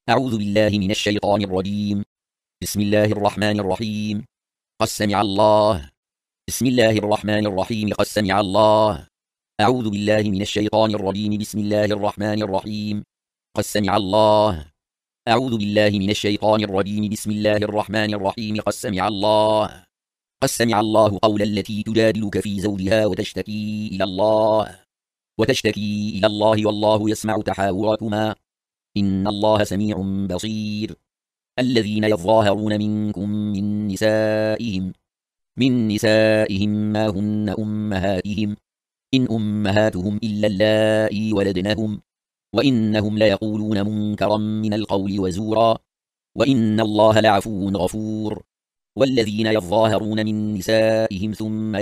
أعوذ بالله من الشيطان الرجيم. بسم الله الرحمن الرحيم. قد سمع الله. بسم الله الرحمن الرحيم. قد سمع الله. أعوذ بالله من الشيطان الرجيم. بسم الله الرحمن الرحيم. قد سمع الله. أعوذ بالله من الشيطان الرجيم. بسم الله الرحمن الرحيم. قد سمع الله. قد سمع الله قول التي تجادلك في زوجها وتشتكي إلى الله والله يسمع تحاوركما إن الله سميع بصير. الذين يظاهرون منكم من نسائهم ما هن أمهاتهم إن أمهاتهم إلا اللائي ولدنهم وإنهم ليقولون منكرا من القول وزورا وإن الله لعفو غفور. والذين يظاهرون من نسائهم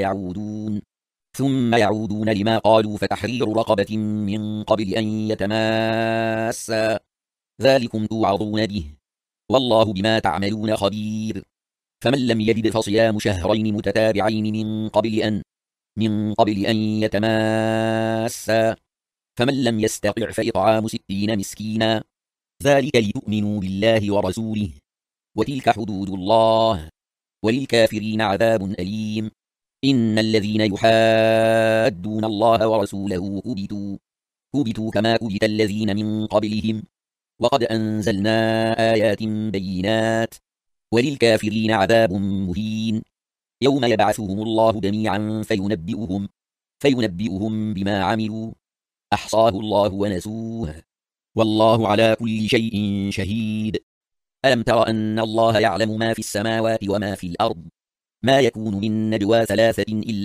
ثم يعودون لما قالوا فتحرير رقبة من قبل أن يتماسا ذلكم توعظون به والله بما تعملون خبير. فمن لم يجد فصيام شهرين متتابعين من قبل أن يتماسا فمن لم يستطع فإطعام 60 مسكينا ذلك لتؤمنوا بالله ورسوله وتلك حدود الله وللكافرين عذاب أليم. إن الذين يحادون الله ورسوله كبتوا كما كبت الذين من قبلهم وقد أنزلنا آيات بينات وللكافرين عذاب مهين. يوم يبعثهم الله جميعا فينبئهم بما عملوا أحصاه الله ونسوه والله على كل شيء شهيد. ألم تر أن الله يعلم ما في السماوات وما في الأرض ما يكون من نجوى 3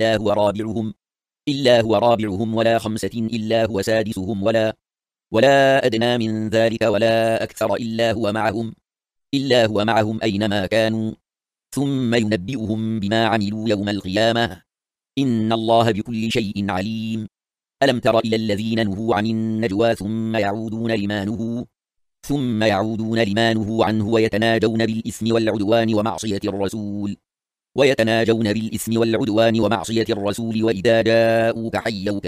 إلا هو رابعهم ولا 5 إلا هو سادسهم ولا أدنى من ذلك ولا أكثر إلا هو معهم أينما كانوا ثم ينبئهم بما عملوا يوم القيامة إن الله بكل شيء عليم. ألم تر إلى الذين نهوا عن النجوى ثم يعودون لما نهوا عنه ويتناجون بالإثم والعدوان ومعصية الرسول وإذا جاءوك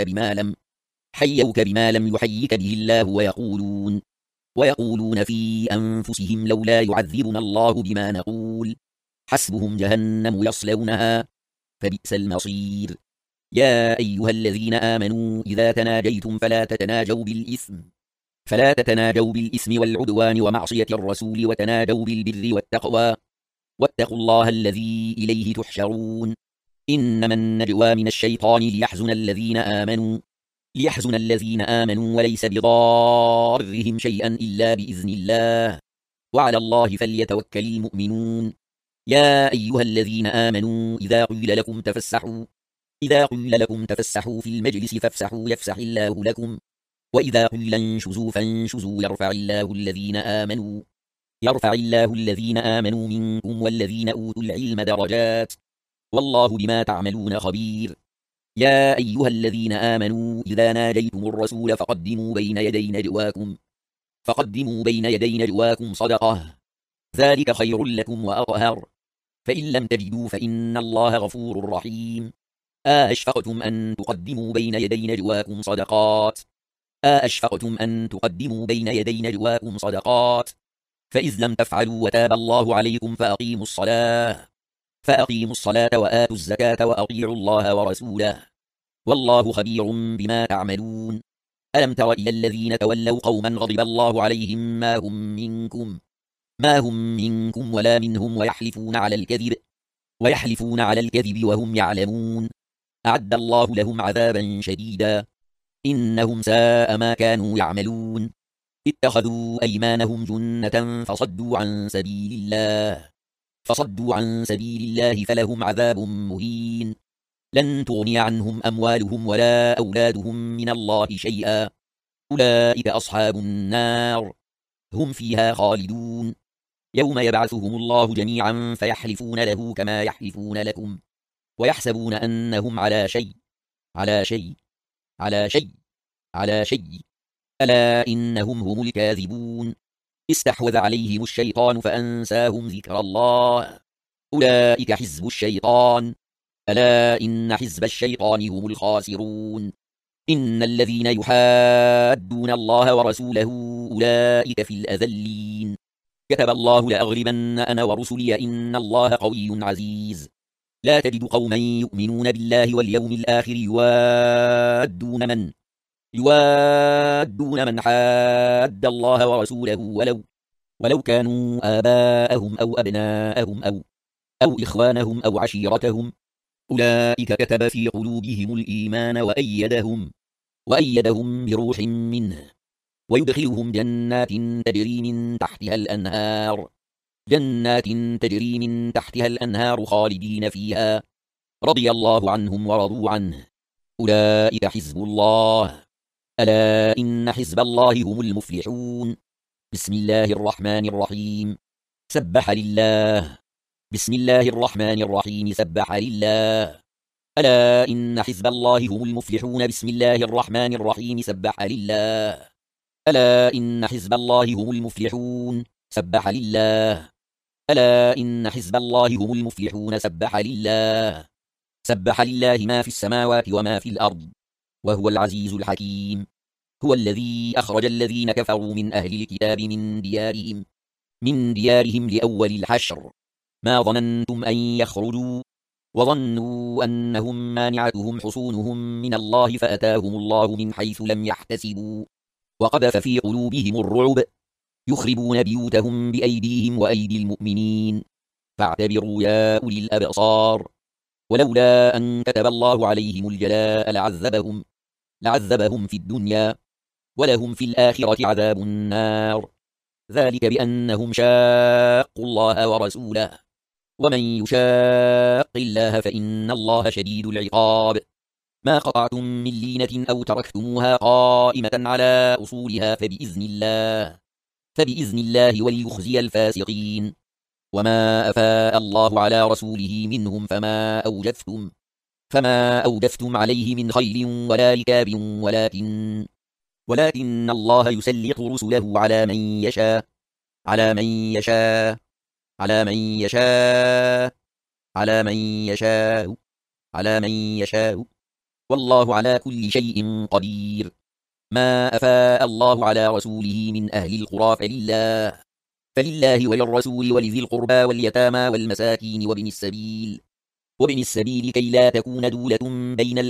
حيوك بما لم يحيك به الله ويقولون في أنفسهم لولا يعذبنا الله بما نقول حسبهم جهنم يصلونها فبئس المصير. يا أيها الذين آمنوا إذا تناجيتم فلا تتناجوا بالإثم والعدوان ومعصية الرسول وتناجوا بالبر والتقوى واتقوا الله الذي إليه تحشرون. إنما النجوى من الشيطان ليحزن الذين آمنوا وليس بضارهم شيئا إلا بإذن الله وعلى الله فليتوكل المؤمنون. يا أيها الذين آمنوا إذا قيل لكم تفسحوا في المجلس فافسحوا يفسح الله لكم وإذا قيل انشزوا فانشزوا يرفع الله الذين آمنوا منكم والذين أوتوا العلم درجات والله بما تعملون خبير. يا أيها الذين آمنوا إذا ناجيتم الرسول فقدموا بين يدي نجواكم صدقة ذلك خير لكم وأطهر فإن لم تجدوا فإن الله غفور رحيم. أشفقتم أن تقدموا بين يدي نجواكم صدقات فإذ لم تفعلوا وتاب الله عليكم فأقيموا الصلاة وآتوا الزكاة وأطيعوا الله ورسوله والله خبير بما تعملون. ألم تر إلى الذين تولوا قوما غضب الله عليهم ما هم منكم ولا منهم ويحلفون على الكذب وهم يعلمون أعد الله لهم عذابا شديدا إنهم ساء ما كانوا يعملون. اتخذوا أيمانهم جنة فصدوا عن سبيل الله فلهم عذاب مهين لن تغني عنهم أموالهم ولا أولادهم من الله شيئا أولئك أصحاب النار هم فيها خالدون. يوم يبعثهم الله جميعا فيحلفون له كما يحلفون لكم ويحسبون أنهم على شيء ألا إنهم هم الكاذبون. استحوذ عليهم الشيطان فأنساهم ذكر الله أولئك حزب الشيطان ألا إن حزب الشيطان هم الخاسرون. إن الذين يحادون الله ورسوله أولئك في الأذلين. كتب الله لأغلبن أنا ورسلي إن الله قوي عزيز. لا تجد قوما يؤمنون بالله واليوم الآخر يوادون من حاد الله ورسوله ولو كانوا آباءهم أو أبناءهم أو إخوانهم أو عشيرتهم، أولئك كتب في قلوبهم الإيمان وأيدهم بروح منه، ويدخلهم جنات تجري من تحتها الأنهار خالدين فيها، رضي الله عنهم ورضوا عنه، أولئك حزب الله، ألا إن حزب الله هم المفلحون. بسم الله الرحمن الرحيم. سبح لله. بسم الله الرحمن الرحيم. سبح لله، ألا إن حزب الله هم المفلحون. بسم الله الرحمن الرحيم. سبح لله، ألا إن حزب الله هم المفلحون. سبح لله، ألا إن حزب الله هم المفلحون. سبح لله. سبح لله ما في السماوات وما في الأرض، وهو العزيز الحكيم. هو الذي أخرج الذين كفروا من أهل الكتاب من ديارهم لأول الحشر، ما ظننتم أن يخرجوا، وظنوا أنهم مانعتهم حصونهم من الله فأتاهم الله من حيث لم يحتسبوا، وقذف في قلوبهم الرعب، يخربون بيوتهم بأيديهم وأيدي المؤمنين، فاعتبروا يا أولي الأبصار. ولولا أن كتب الله عليهم الجلاء لعذبهم في الدنيا، ولهم في الآخرة عذاب النار، ذلك بأنهم شاقوا الله ورسوله، ومن يشاق الله فإن الله شديد العقاب. ما قطعتم من لينة أو تركتموها قائمة على أصولها فبإذن الله وليخزي الفاسقين. وما أفاء الله على رسوله منهم فما أوجفتم عليه من خيل ولا ركاب، ولكن الله يسلط رسله على من يشاء، والله على كل شيء قدير. ما أفاء الله على رسوله من أهل القرى فلله وللرسول ولذي القربى واليتامى والمساكين وابن السبيل كي لا تكون دولة بين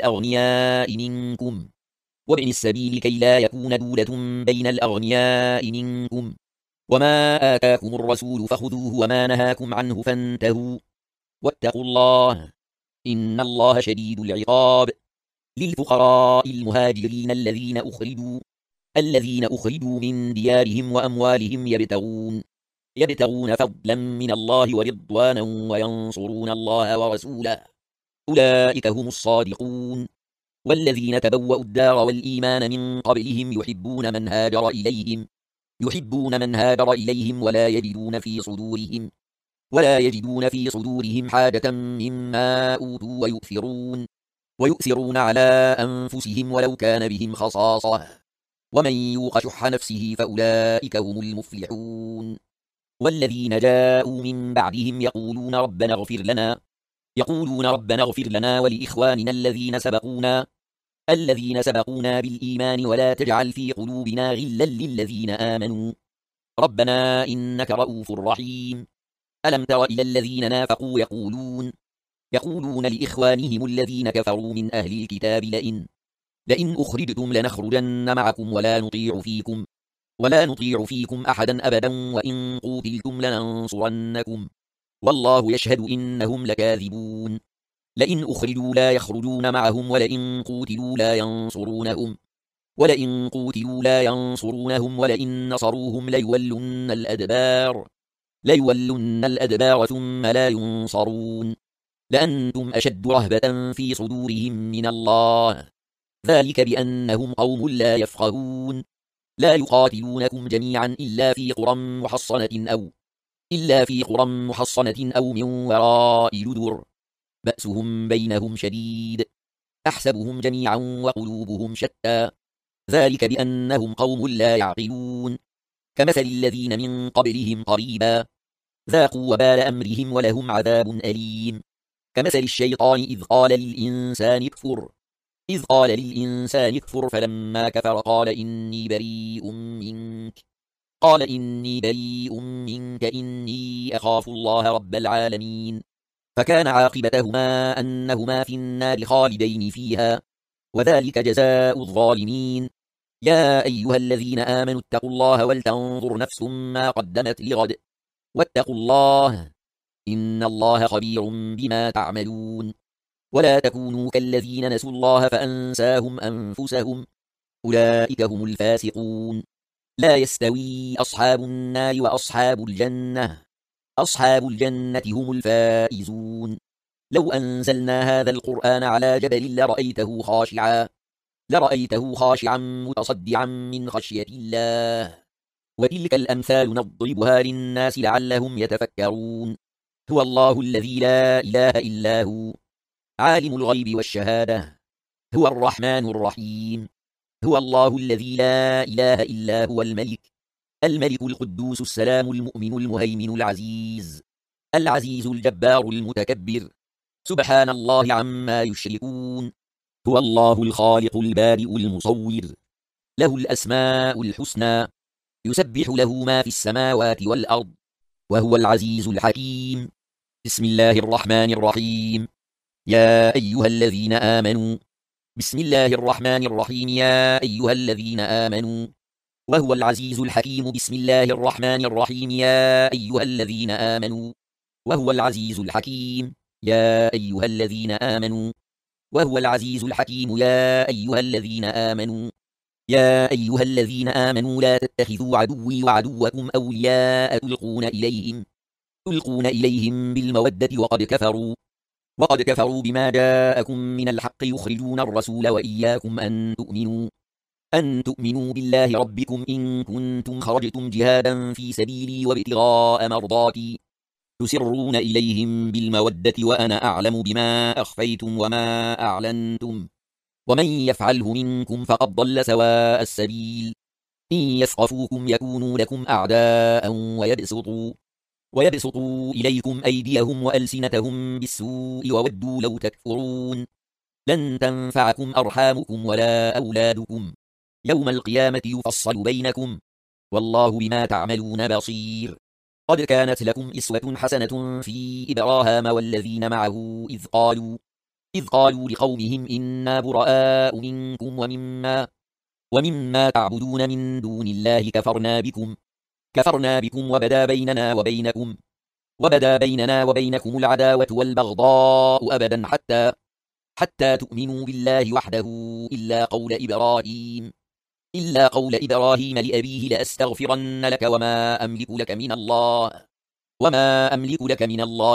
الأغنياء منكم، وما آتاكم الرسول فخذوه وما نهاكم عنه فانتهوا، واتقوا الله إن الله شديد العقاب. للفقراء المهاجرين الذين أخرجوا من ديارهم وأموالهم يبتغون فضلا من الله ورضوانا وينصرون الله ورسوله، أولئك هم الصادقون. والذين تبوأوا الدار والإيمان من قبلهم يحبون من هاجر إليهم ولا يجدون في صدورهم حاجة مما أوتوا ويؤثرون على أنفسهم ولو كان بهم خصاصة، ومن يوق شح نفسه فأولئك هم المفلحون. والذين جاءوا من بعدهم يقولون ربنا اغفر لنا ولإخواننا الذين سبقونا بالإيمان ولا تجعل في قلوبنا غلا للذين آمنوا ربنا إنك رؤوف رحيم. ألم تر إلى الذين نافقوا يقولون لإخوانهم الذين كفروا من أهل الكتاب لئن أخرجتم لنخرجن معكم ولا نطيع فيكم أحدا أبدا وإن قوتلتم لننصرنكم والله يشهد إنهم لكاذبون. لئن أخرجوا لا يخرجون معهم ولئن قوتلوا لا ينصرونهم ولئن نصروهم ليولن الأدبار ثم لا ينصرون، لأنتم أشد رهبة في صدورهم من الله، ذلك بأنهم قوم لا يفقهون. لا يقاتلونكم جميعا إلا في قرى محصنة أو من وراء جدر، بأسهم بينهم شديد، أحسبهم جميعا وقلوبهم شتى، ذلك بأنهم قوم لا يعقلون. كمثل الذين من قبلهم قريبا ذاقوا وبال أمرهم ولهم عذاب أليم. كمثل الشيطان إذ قال للإنسان اكفر إذ قال للإنسان اكفر فلما كفر قال إني بريء منك إني أخاف الله رب العالمين. فكان عاقبتهما أنهما في النار خالدين فيها، وذلك جزاء الظالمين. يا أيها الذين آمنوا اتقوا الله ولتنظر نفس ما قدمت لغد، واتقوا الله إن الله خبير بما تعملون. ولا تكونوا كالذين نسوا الله فأنساهم أنفسهم، أولئك هم الفاسقون. لا يستوي أصحاب النار وأصحاب الجنة، أصحاب الجنة هم الفائزون. لو أنزلنا هذا القرآن على جبل لرأيته خاشعا متصدعا من خشية الله. وتلك الأمثال نضربها للناس لعلهم يتفكرون. هو الله الذي لا إله إلا هو، عالم الغيب والشهادة، هو الرحمن الرحيم. هو الله الذي لا إله إلا هو الملك القدوس السلام المؤمن المهيمن العزيز الجبار المتكبر. سبحان الله عما يشركون. هو الله الخالق البارئ المصور، له الأسماء الحسنى، يسبح له ما في السماوات والأرض، وهو العزيز الحكيم. بسم الله الرحمن الرحيم. يا أيها الذين آمنوا بسم الله الرحمن الرحيم. يا أيها الذين آمنوا وهو العزيز الحكيم. بسم الله الرحمن الرحيم. يا أيها الذين آمنوا وهو العزيز الحكيم. يا أيها الذين آمنوا وهو العزيز الحكيم. يا أيها الذين آمنوا يا أيها الذين آمنوا لا تتخذوا عدوي وعدوكم أولياء تلقون إليهم بالمودة وقد كفروا بما جاءكم من الحق يخرجون الرسول وإياكم أن تؤمنوا بالله ربكم إن كنتم خرجتم جهادا في سبيلي وابتغاء مرضاتي تسرون إليهم بالمودة وأنا أعلم بما أخفيتم وما أعلنتم ومن يفعله منكم فقد ضل سواء السبيل. إن يثقفوكم يكونوا لكم أعداء ويبسطوا إليكم أيديهم وألسنتهم بالسوء وودوا لو تكفرون. لن تنفعكم أرحامكم ولا أولادكم، يوم القيامة يفصل بينكم، والله بما تعملون بصير. قد كانت لكم إسوة حسنة في إبراهام والذين معه إذ قالوا لقومهم إنا براء منكم ومما تعبدون من دون الله كفرنا بكم وبدا بيننا وبينكم العداوة والبغضاء أبدا حتى تؤمنوا بالله وحده إلا قول إبراهيم لأبيه لأستغفرن لك وما أملك لك من الله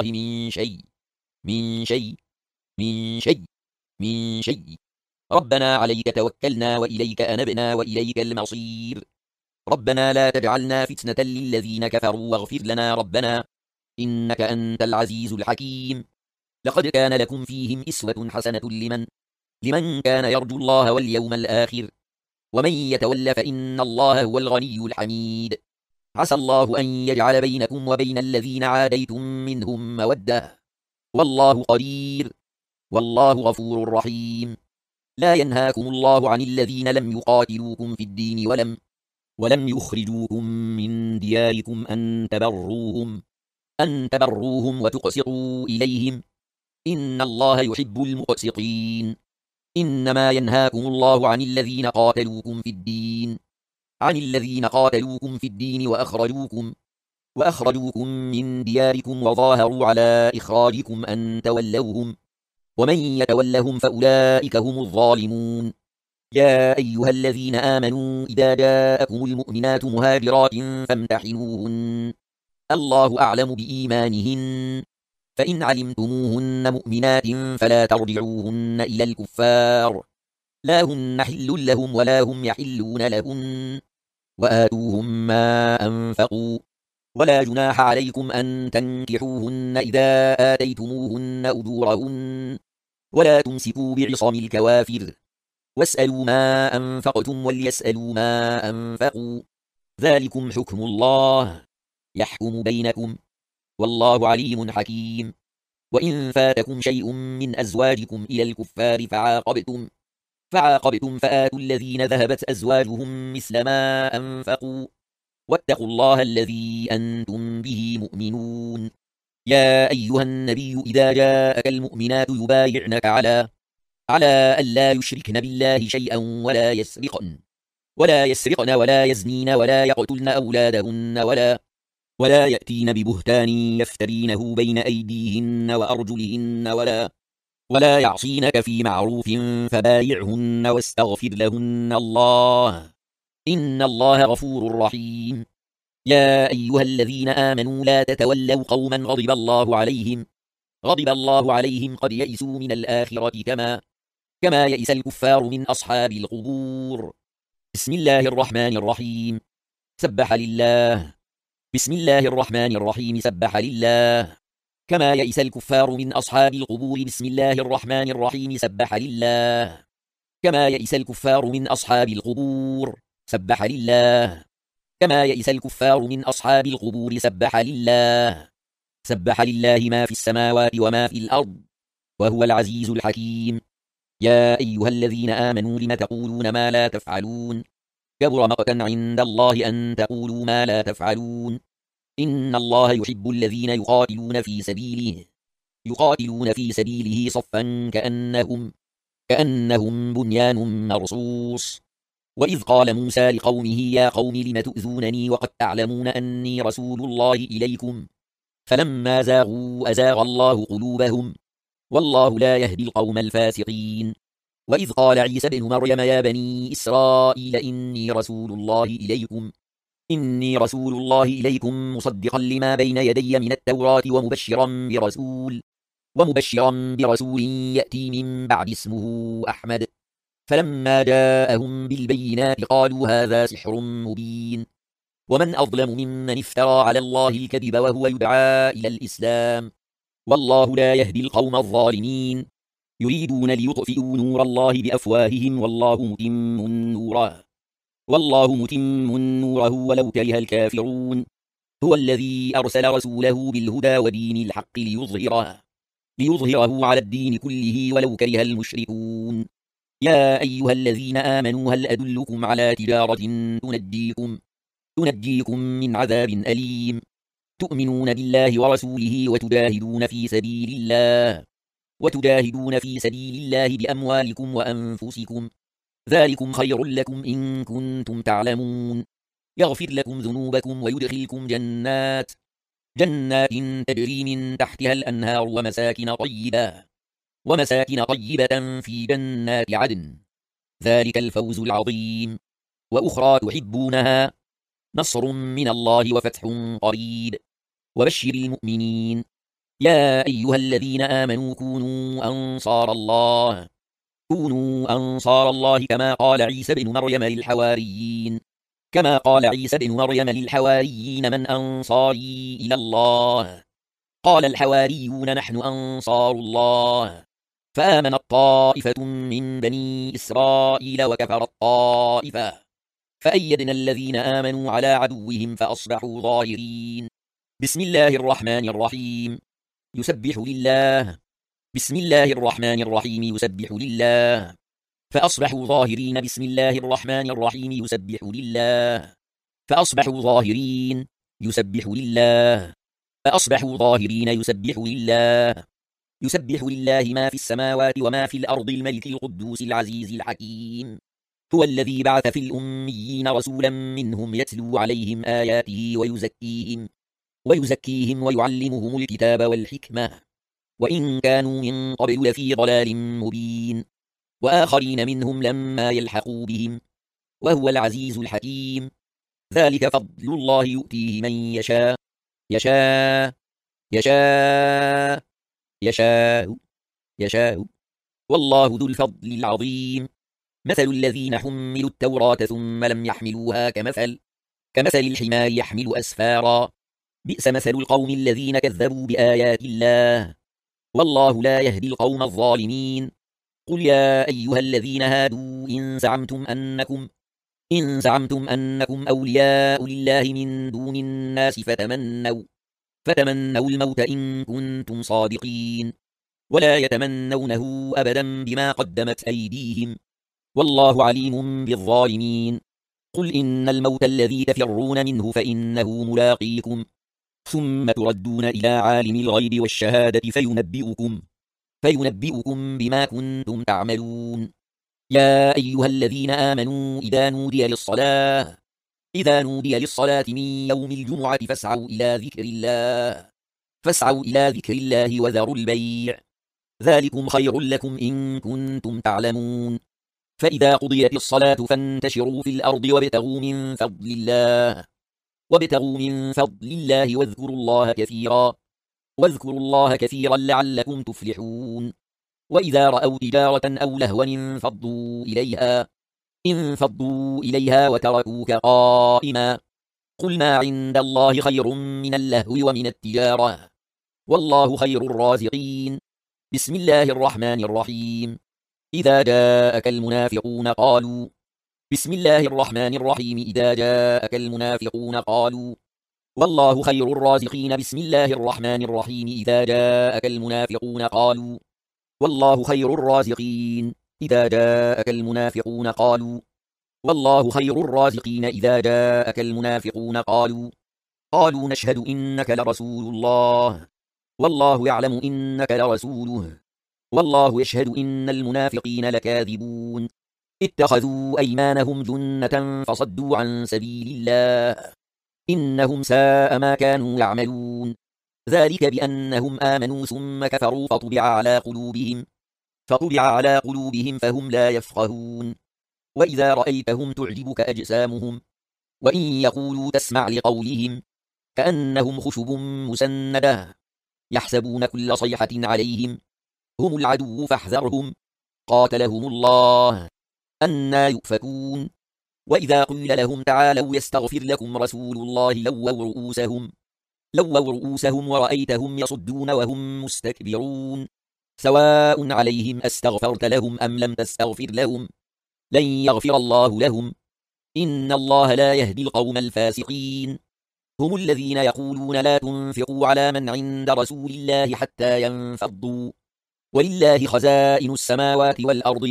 من شيء. ربنا عليك توكلنا وإليك أنبنا وإليك المصير. ربنا لا تجعلنا فتنة للذين كفروا واغفر لنا ربنا إنك أنت العزيز الحكيم. لقد كان لكم فيهم إسوة حسنة لمن كان يرجو الله واليوم الآخر ومن يتول فإن الله هو الغني الحميد. عسى الله أن يجعل بينكم وبين الذين عاديتم منهم مودة، والله قدير، والله غفور رحيم. لا ينهاكم الله عن الذين لم يقاتلوكم في الدين ولم يخرجوكم من دياركم أن تبروهم وتقسطوا إليهم إن الله يحب المقسطين. إنما ينهاكم الله عن الذين قاتلوكم في الدين وأخرجوكم من دياركم وظاهروا على إخراجكم أن تولوهم ومن يتولهم فأولئك هم الظالمون. يا أيها الذين آمنوا إذا جاءكم المؤمنات مهاجرات فامتحنوهن، الله أعلم بإيمانهن، فإن علمتموهن مؤمنات فلا ترجعوهن إلى الكفار، لا هن حل لهم ولا هم يحلون لهن، وآتوهم ما أنفقوا، ولا جناح عليكم أن تنكحوهن إذا آتيتموهن أجورهن، ولا تمسكوا بعصم الكوافر، واسألوا ما أنفقتم وليسألوا ما أنفقوا، ذلكم حكم الله يحكم بينكم، والله عليم حكيم. وإن فاتكم شيء من أزواجكم إلى الكفار فعاقبتم فآتوا الذين ذهبت أزواجهم مثل ما أنفقوا واتقوا الله الذي أنتم به مؤمنون. يا أيها النبي إذا جاءك المؤمنات يبايعنك على ألا يشركن بالله شيئا ولا يسرقن ولا يزنين ولا يقتلن أولادهن ولا يأتين ببهتان يفترينه بين أيديهن وأرجلهن ولا يعصينك في معروف فبايعهن واستغفر لهن الله إن الله غفور رحيم. يا أيها الذين آمنوا لا تتولوا قوما غضب الله عليهم قد يئسوا من الآخرة كما يئس الكفار من أصحاب القبور. بسم الله الرحمن الرحيم سبح لله بسم الله الرحمن الرحيم سبح لله كما يئس الكفار من أصحاب القبور. بسم الله الرحمن الرحيم سبح لله كما يئس الكفار من أصحاب القبور. سبح لله كما يئس الكفار من أصحاب القبور. سبح لله ما في السماوات وما في الأرض وهو العزيز الحكيم. يا أيها الذين آمنوا لم تقولون ما لا تفعلون كبر مقتا عند الله أن تقولوا ما لا تفعلون. إن الله يحب الذين يقاتلون في سبيله صفا كأنهم بنيان مرصوص. وإذ قال موسى لقومه يا قوم لم تؤذونني وقد تعلمون أني رسول الله إليكم فلما زاغوا أزاغ الله قلوبهم والله لا يهدي القوم الفاسقين. وإذ قال عيسى ابن مريم يا بني إسرائيل إني رسول الله إليكم مصدقا لما بين يدي من التوراة ومبشرا برسول يأتي من بعد اسمه أحمد. فلما جاءهم بالبينات قالوا هذا سحر مبين ومن أظلم ممن افترى على الله الكذب وهو يدعى إلى الإسلام والله لا يهدي القوم الظالمين. يريدون ليطفئوا نور الله بأفواههم والله متم نوره ولو كره الكافرون. هو الذي أرسل رسوله بالهدى ودين الحق ليظهره على الدين كله ولو كره المشركون. يا أيها الذين آمنوا هل أدلكم على تجارة تنجيكم من عذاب أليم تؤمنون بالله ورسوله وتجاهدون في سبيل الله بأموالكم وأنفسكم ذلكم خير لكم إن كنتم تعلمون. يغفر لكم ذنوبكم ويدخلكم جنات تجري من تحتها الأنهار ومساكن طيبة في جنات عدن ذلك الفوز العظيم. وأخرى تحبونها نصر من الله وفتح قريب وبشر المؤمنين. يا أيها الذين آمنوا كونوا أنصار الله كما قال عيسى بن مريم للحواريين من أنصاري إلى الله قال الحواريون نحن أنصار الله. فآمنت طائفة من بني إسرائيل وكفرت طائفة فأيدنا الذين آمنوا على عدوهم فأصبحوا ظاهرين. بسم الله الرحمن الرحيم يسبح لله بسم الله الرحمن الرحيم يسبح لله فأصبحوا ظاهرين. بسم الله الرحمن الرحيم يسبح لله فأصبحوا ظاهرين يسبح لله ما في السماوات وما في الأرض الملك القدوس العزيز الحكيم. هو الذي بعث في الأميين رسولا منهم يتلو عليهم آياته ويزكيهم ويعلمهم الكتاب والحكمة وإن كانوا من قبل لفي ضلال مبين وآخرين منهم لما يلحقوا بهم وهو العزيز الحكيم. ذلك فضل الله يؤتيه من يشاء والله ذو الفضل العظيم. مثل الذين حملوا التوراة ثم لم يحملوها كمثل الحمار يحمل أسفارا بئس مثل القوم الذين كذبوا بآيات الله والله لا يهدي القوم الظالمين. قل يا أيها الذين هادوا إن زعمتم أنكم أولياء لله من دون الناس فتمنوا الموت إن كنتم صادقين ولا يتمنونه أبدا بما قدمت أيديهم والله عليم بالظالمين. قل إن الموت الذي تفرون منه فإنه ملاقيكم، ثم تردون إلى عالم الغيب والشهادة فينبئكم بما كنتم تعملون. يا أيها الذين آمنوا إذا نودي للصلاة من يوم الجمعة فاسعوا إلى ذكر الله وذروا البيع، ذلكم خير لكم إن كنتم تعلمون. فإذا قضيت الصلاة فانتشروا في الأرض وابتغوا من فضل الله واذكروا الله كثيرا لعلكم تفلحون. وإذا رأوا تجارة أو لهوا انفضوا إليها وتركوك قائما. قل ما عند الله خير من اللهو ومن التجارة، والله خير الرازقين. بسم الله الرحمن الرحيم. إذا جاءك المنافقون قالوا والله خير الرازقين. بسم الله الرحمن الرحيم. إذا جاءك المنافقون قالوا والله خير الرازقين. إذا جاءك المنافقون قالوا نشهد إنك لرسول الله، والله يعلم إنك لرسوله، والله يشهد إن المنافقين لكاذبون. اتخذوا أيمانهم جنة فصدوا عن سبيل الله، إنهم ساء ما كانوا يعملون. ذلك بأنهم آمنوا ثم كفروا فطبع على قلوبهم فهم لا يفقهون. وإذا رأيتهم تعجبك أجسامهم، وإن يقولوا تسمع لقولهم كأنهم خشب مسندة، يحسبون كل صيحة عليهم هم العدو فاحذرهم، قاتلهم الله أنى يؤفكون. وإذا قيل لهم تعالوا يستغفر لكم رسول الله لووا رؤوسهم ورأيتهم يصدون وهم مستكبرون. سواء عليهم أستغفرت لهم أم لم تستغفر لهم لن يغفر الله لهم، إن الله لا يهدي القوم الفاسقين. هم الذين يقولون لا تنفقوا على من عند رسول الله حتى ينفضوا، ولله خزائن السماوات والأرض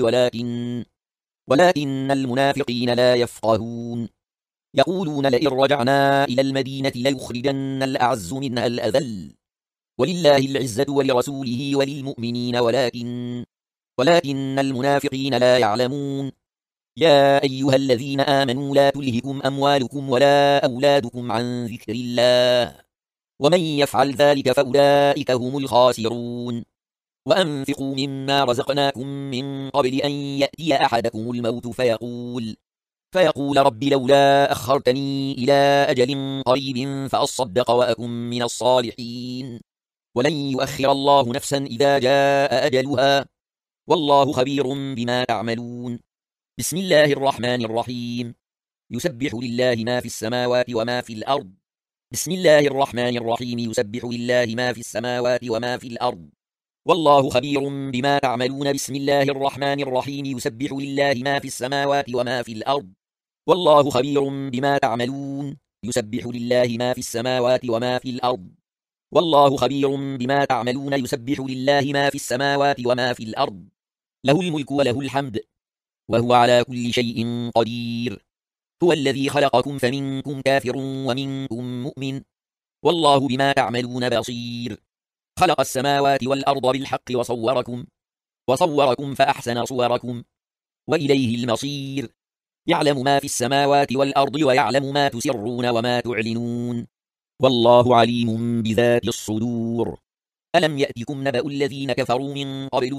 ولكن المنافقين لا يفقهون. يقولون لئن رجعنا إلى المدينة ليخرجن الأعز منها الأذل، ولله العزة ولرسوله وللمؤمنين ولكن المنافقين لا يعلمون. يا أيها الذين آمنوا لا تلهكم أموالكم ولا أولادكم عن ذكر الله، ومن يفعل ذلك فأولئك هم الخاسرون. وأنفقوا مما رزقناكم من قبل أن يأتي أحدكم الموت فيقول رب لولا أخرتني إلى أجل قريب فأصدق وأكن من الصالحين، ولن يؤخر الله نفسا إذا جاء أجلها، والله خبير بما تعملون. بسم الله الرحمن الرحيم. يسبح لله ما في السماوات وما في الأرض. بسم الله الرحمن الرحيم. يسبح لله ما في السماوات وما في الأرض، والله خبير بما تعملون. بسم الله الرحمن الرحيم. يسبح لله ما في السماوات وما في الأرض، والله خبير بما تعملون. يسبح لله ما في السماوات وما في الأرض، والله خبير بما تعملون. يسبح لله ما في السماوات وما في الأرض، له الملك وله الحمد، وهو على كل شيء قدير. هو الذي خلقكم فمنكم كافر ومنكم مؤمن، والله بما تعملون بصير. خلق السماوات والأرض بالحق وصوركم فأحسن صوركم، وإليه المصير. يعلم ما في السماوات والأرض ويعلم ما تسرون وما تعلنون، والله عليم بذات الصدور. ألم يأتكم نبأ الذين كفروا من قبل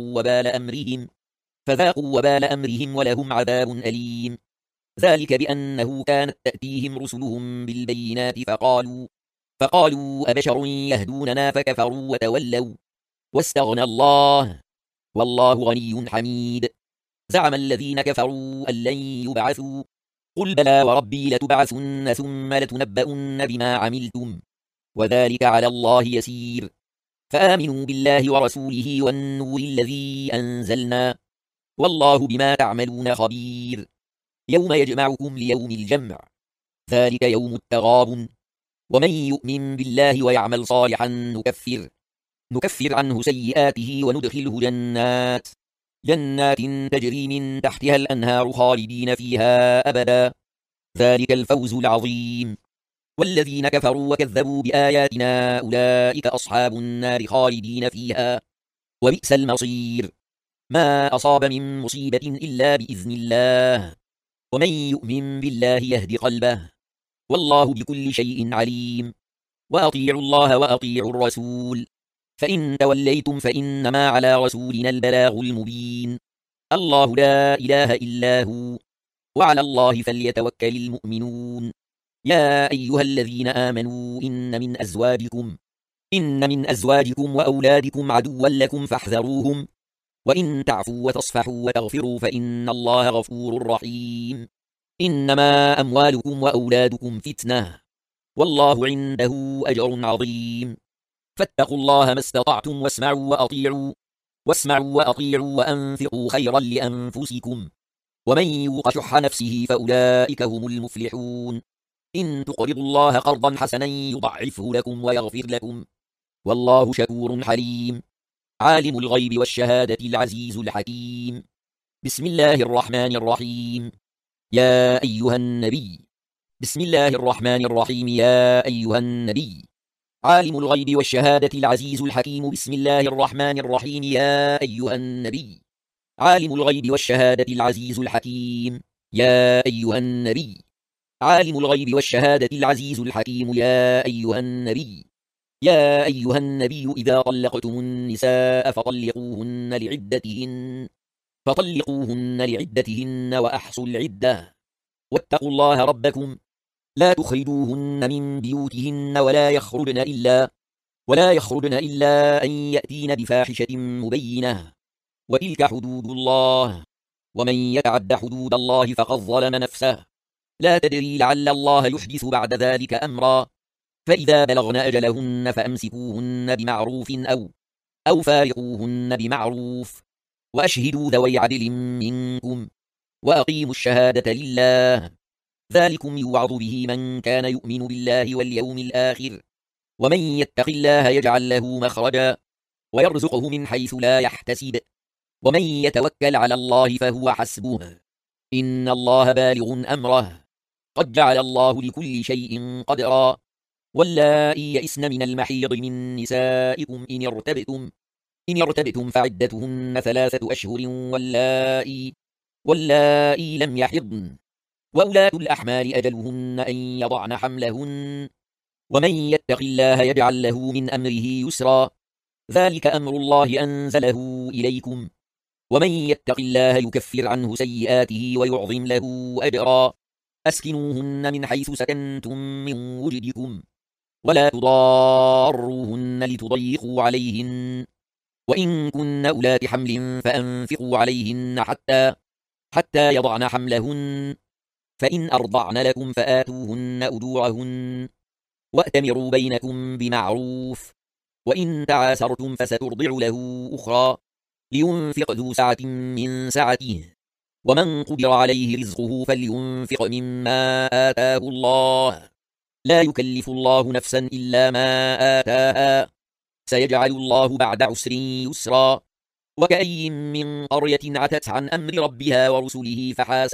فذاقوا وبال أمرهم ولهم عذاب أليم. ذلك بأنه كانت تأتيهم رسلهم بالبينات فقالوا أبشر يهدوننا فكفروا وتولوا واستغنى الله، والله غني حميد. زعم الذين كفروا أن لن يبعثوا، قل بلى وربي لتبعثن ثم لتنبؤن بما عملتم، وذلك على الله يسير. فآمنوا بالله ورسوله والنور الذي أنزلنا، والله بما تعملون خبير. يوم يجمعكم ليوم الجمع، ذلك يوم التغابن. ومن يؤمن بالله ويعمل صالحا نكفر عنه سيئاته جنات تجري من تحتها الأنهار خالدين فيها أبدا، ذلك الفوز العظيم. والذين كفروا وكذبوا بآياتنا أولئك أصحاب النار خالدين فيها، وبئس المصير. ما أصاب من مصيبة إلا بإذن الله، ومن يؤمن بالله يهد قلبه، والله بكل شيء عليم. وأطيعوا الله وأطيعوا الرسول، فإن توليتم فإنما على رسولنا البلاغ المبين. الله لا إله إلا هو، وعلى الله فليتوكل المؤمنون. يا أيها الذين آمنوا إن من أزواجكم وأولادكم عدوا لكم فاحذروهم، وإن تعفوا وتصفحوا وتغفروا فإن الله غفور رحيم. إنما أموالكم وأولادكم فتنة، والله عنده أجر عظيم. فاتقوا الله ما استطعتم واسمعوا وأطيعوا وأنفقوا خيرا لأنفسكم، ومن يوق شح نفسه فأولئك هم المفلحون. إن تقرضوا الله قرضا حسنا يضعفه لكم ويغفر لكم، والله شكور حليم. عالم الغيب والشهادة العزيز الحكيم. بسم الله الرحمن الرحيم. يا أيها النبي بسم الله الرحمن الرحيم. يا أيها النبي، عالم الغيب والشهادة العزيز الحكيم. بسم الله الرحمن الرحيم. يا أيها النبي، عالم الغيب والشهادة العزيز الحكيم. يا أيها النبي، عالم الغيب والشهادة العزيز الحكيم. يا أيها النبي، يا أيها النبي، إذا طلقتم النساء فطلقوهن لعدتهن وأحصوا العدة، واتقوا الله ربكم، لا تخرجوهن من بيوتهن ولا يخرجن إلا أن يأتين بفاحشة مبينة، وتلك حدود الله، ومن يتعد حدود الله فقد ظلم نفسه. لا تدري لعل الله يحدث بعد ذلك أمرا. فإذا بلغن أجلهن فأمسكوهن بمعروف أو فارقوهن بمعروف، وأشهدوا ذوي عدل منكم، وأقيموا الشهادة لله. ذلكم يوعظ به من كان يؤمن بالله واليوم الآخر، ومن يتق الله يجعل له مخرجا ويرزقه من حيث لا يحتسب، ومن يتوكل على الله فهو حسبه، إن الله بالغ أمره، قد جعل الله لكل شيء قدرا. واللائي يئسن من المحيض من نسائكم إن ارتبتم فعدتهن 3 أشهر، واللائي لم يحضن، وأولاة الأحمال أجلهن أن يضعن حملهن، ومن يتق الله يجعل له من أمره يسرا. ذلك أمر الله أنزله إليكم، ومن يتق الله يكفر عنه سيئاته ويعظم له أجرا. أسكنوهن من حيث سكنتم من وجدكم، ولا تضاروهن لتضيقوا عليهن، وإن كن أولات حمل فأنفقوا عليهن حتى يضعن حملهن، فإن أرضعن لكم فآتوهن أجورهن، وأتمروا بينكم بمعروف. وإن تعاسرتم فسترضع له أخرى، لينفق ذو سعة من سعته، ومن قدر عليه رزقه فلينفق مما آتاه الله، لا يكلف الله نفسا إلا ما آتاها، سيجعل الله بعد عسر يسرا. وكأي من قرية عتت عن أمر ربها ورسله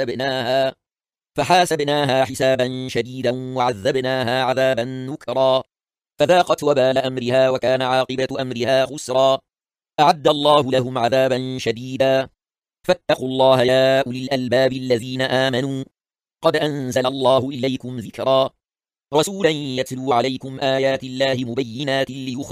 فحاسبناها حسابا شديدا وعذبناها عذابا نكرا، فذاقت وبال أمرها وكان عاقبة أمرها خسرا. أعد الله لهم عذابا شديدا. فاتقوا الله يا أولي الألباب الذين آمنوا، قد أنزل الله إليكم ذكرا، رسولا يتلو عليكم آيات الله مبينات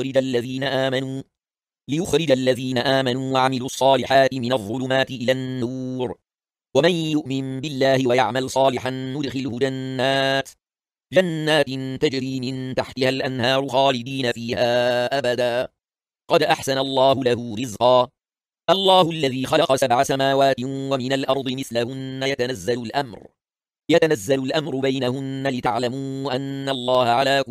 ليخرج الذين آمنوا وعملوا الصالحات من الظلمات إلى النور. ومن يؤمن بالله ويعمل صالحا ندخله جنات تجري من تحتها الأنهار خالدين فيها أبدا، قد أحسن الله له رزقا. الله الذي خلق 7 سماوات ومن الأرض مثلهن يتنزل الأمر بينهن لتعلموا أن الله على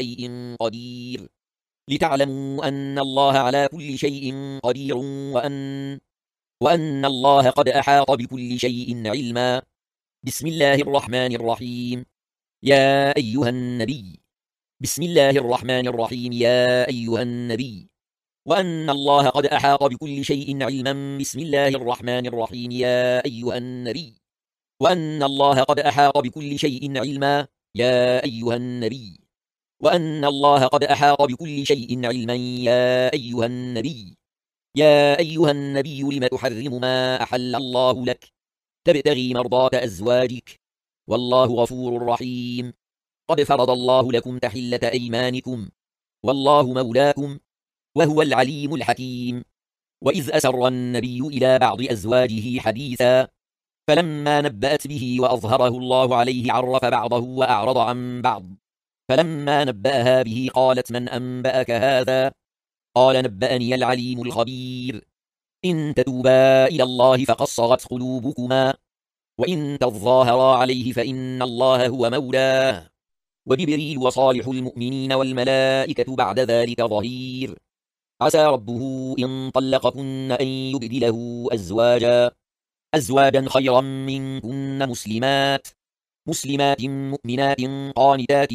كل شيء قدير وأن الله قد أحاط بكل شيء علما. بسم الله الرحمن الرحيم. يا أيها النبي بسم الله الرحمن الرحيم. يا أيها النبي، وأن الله قد أحاط بكل شيء علما. بسم الله الرحمن الرحيم. يا أيها النبي. وأن الله قد أحاط بكل شيء علما. يا أيها النبي. وأن الله قد أحاط بكل شيء علما. يا أيها النبي. يا أيها النبي لم تحرم ما أحل الله لك تبتغي مرضات أزواجك والله غفور رحيم. قد فرض الله لكم تحلة أيمانكم والله مولاكم وهو العليم الحكيم. وإذ أسر النبي إلى بعض أزواجه حديثا فلما نبأت به وأظهره الله عليه عرف بعضه وأعرض عن بعض. فلما نبأها به قالت من أنبأك هذا؟ قال نبأني العليم الخبير. إن تتوبا إلى الله فقد صغت قلوبكما وإن تظاهرا عليه فإن الله هو مولاه وجبريل وصالح المؤمنين والملائكة بعد ذلك ظهير. عسى ربه إن طلقكن أن يبدله أزواجا خيرا منكن مسلمات مؤمنات قانتات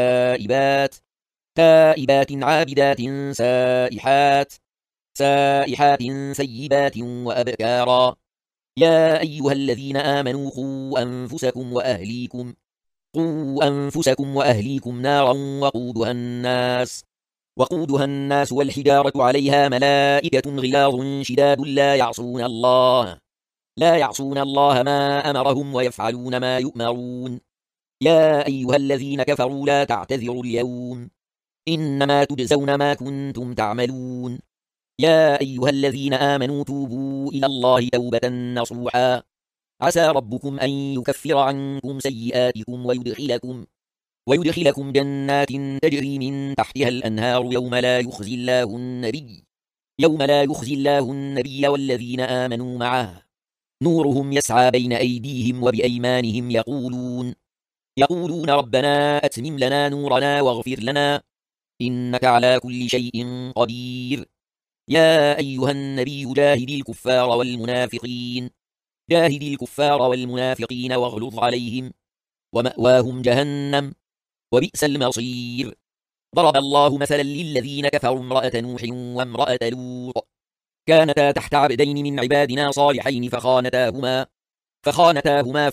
تائبات عابدات سائحات سيبات وأبكارا. يا أيها الذين آمنوا قوا أنفسكم وأهليكم نارا وقودها الناس والحجارة عليها ملائكة غلاظ شداد لا يعصون الله ما أمرهم ويفعلون ما يؤمرون. يا أيها الذين كفروا لا تعتذروا اليوم إنما تجزون ما كنتم تعملون. يا أيها الذين آمنوا توبوا إلى الله توبة نصوحا عسى ربكم أن يكفر عنكم سيئاتكم ويدخلكم جنات تجري من تحتها الأنهار يوم لا يخزي الله النبي والذين آمنوا معه نورهم يسعى بين أيديهم وبأيمانهم يقولون ربنا أتمم لنا نورنا واغفر لنا إنك على كل شيء قدير. يا أيها النبي جاهد الكفار والمنافقين واغلظ عليهم ومأواهم جهنم وبئس المصير. ضرب الله مثلا للذين كفروا امرأة نوح وامرأة لوط كانتا تحت عبدين من عبادنا صالحين فخانتاهما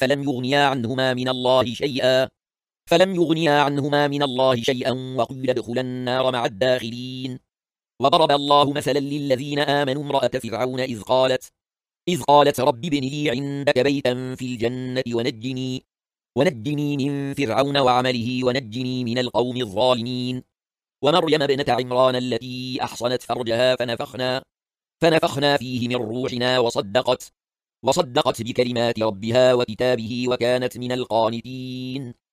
فلم يغنيا عنهما من الله شيئا وقيل ادخلا النار مع الداخلين. وضرب الله مثلا للذين آمنوا امرأة فرعون إذ قالت رب ابن لي عندك بيتا في الجنة ونجني من فرعون وعمله ونجني من القوم الظالمين. ومريم ابنة عمران التي أحصنت فرجها فنفخنا فيه من روحنا وصدقت بكلمات ربها وكتابه وكانت من القانتين.